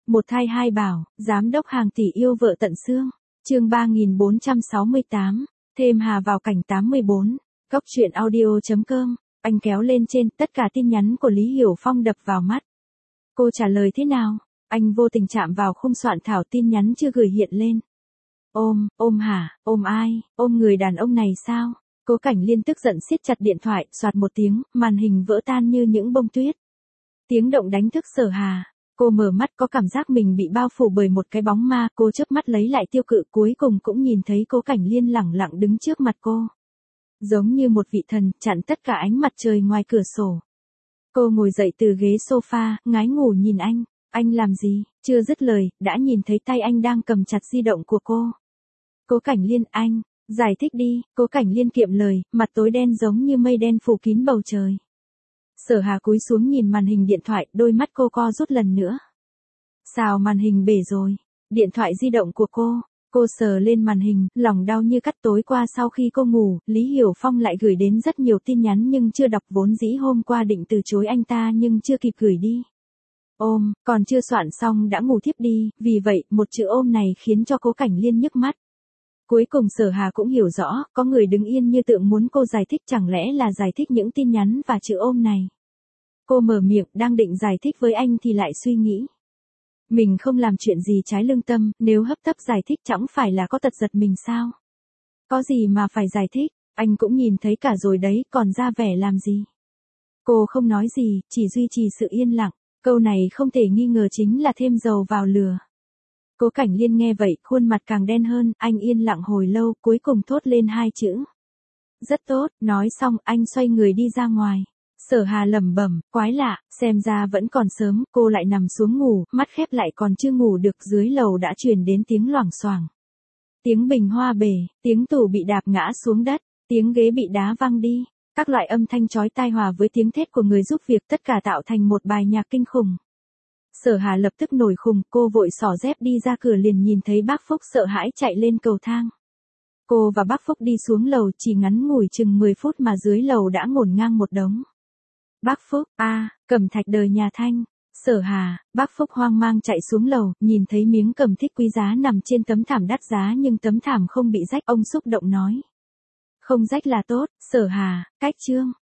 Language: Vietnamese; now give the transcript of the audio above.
Một thai hai bảo, giám đốc hàng tỷ yêu vợ tận xương. Chương 3468, thêm Hà vào cảnh 84. Góc truyện audio.com. Anh kéo lên trên, tất cả tin nhắn của Lý Hiểu Phong đập vào mắt. Cô trả lời thế nào? Anh vô tình chạm vào khung soạn thảo tin nhắn chưa gửi hiện lên. Ôm hả? Ôm ai? Ôm người đàn ông này sao? Cố Cảnh Liên tức giận siết chặt điện thoại, soạt một tiếng, màn hình vỡ tan như những bông tuyết. Tiếng động đánh thức Sở Hà. Cô mở mắt có cảm giác mình bị bao phủ bởi một cái bóng ma, cô chớp mắt lấy lại tiêu cự, cuối cùng cũng nhìn thấy Cố Cảnh Liên lẳng lặng đứng trước mặt cô. Giống như một vị thần, chặn tất cả ánh mặt trời ngoài cửa sổ. Cô ngồi dậy từ ghế sofa, ngái ngủ nhìn anh. Anh làm gì? Chưa dứt lời, đã nhìn thấy tay anh đang cầm chặt di động của cô. Cố Cảnh Liên, anh, giải thích đi. Cố Cảnh Liên kiệm lời, mặt tối đen giống như mây đen phủ kín bầu trời. Sở Hà cúi xuống nhìn màn hình điện thoại, đôi mắt cô co rút lần nữa. Sao màn hình bể rồi? Điện thoại di động của cô sờ lên màn hình, lòng đau như cắt. Tối qua sau khi cô ngủ, Lý Hiểu Phong lại gửi đến rất nhiều tin nhắn nhưng chưa đọc, vốn dĩ hôm qua định từ chối anh ta nhưng chưa kịp gửi đi. Còn chưa soạn xong đã ngủ thiếp đi, vì vậy, một chữ ôm này khiến cho Cố Cảnh Liên nhức mắt. Cuối cùng Sở Hà cũng hiểu rõ, có người đứng yên như tượng muốn cô giải thích, chẳng lẽ là giải thích những tin nhắn và chữ ôm này. Cô mở miệng, đang định giải thích với anh thì lại suy nghĩ. Mình không làm chuyện gì trái lương tâm, nếu hấp tấp giải thích chẳng phải là có tật giật mình sao? Có gì mà phải giải thích, anh cũng nhìn thấy cả rồi đấy, còn ra vẻ làm gì? Cô không nói gì, chỉ duy trì sự yên lặng. Câu này không thể nghi ngờ chính là thêm dầu vào lửa. Cố Cảnh Liên nghe vậy, khuôn mặt càng đen hơn, anh yên lặng hồi lâu, cuối cùng thốt lên hai chữ. Rất tốt, nói xong, anh xoay người đi ra ngoài. Sở Hà lẩm bẩm, quái lạ, xem ra vẫn còn sớm, cô lại nằm xuống ngủ, mắt khép lại còn chưa ngủ được, dưới lầu đã truyền đến tiếng loảng xoảng. Tiếng bình hoa bể, tiếng tủ bị đạp ngã xuống đất, tiếng ghế bị đá văng đi. Các loại âm thanh chói tai hòa với tiếng thét của người giúp việc, tất cả tạo thành một bài nhạc kinh khủng. Sở Hà lập tức nổi khùng, cô vội xỏ dép đi ra cửa, liền nhìn thấy bác Phúc sợ hãi chạy lên cầu thang. Cô và bác Phúc đi xuống lầu, chỉ ngắn ngủi chừng 10 phút mà dưới lầu đã ngổn ngang một đống. Bác Phúc, cẩm thạch đời nhà Thanh. Sở Hà, bác Phúc hoang mang chạy xuống lầu, nhìn thấy miếng cẩm thạch quý giá nằm trên tấm thảm đắt giá nhưng tấm thảm không bị rách, ông xúc động nói. Không rách là tốt, Sở Hà, cách chương.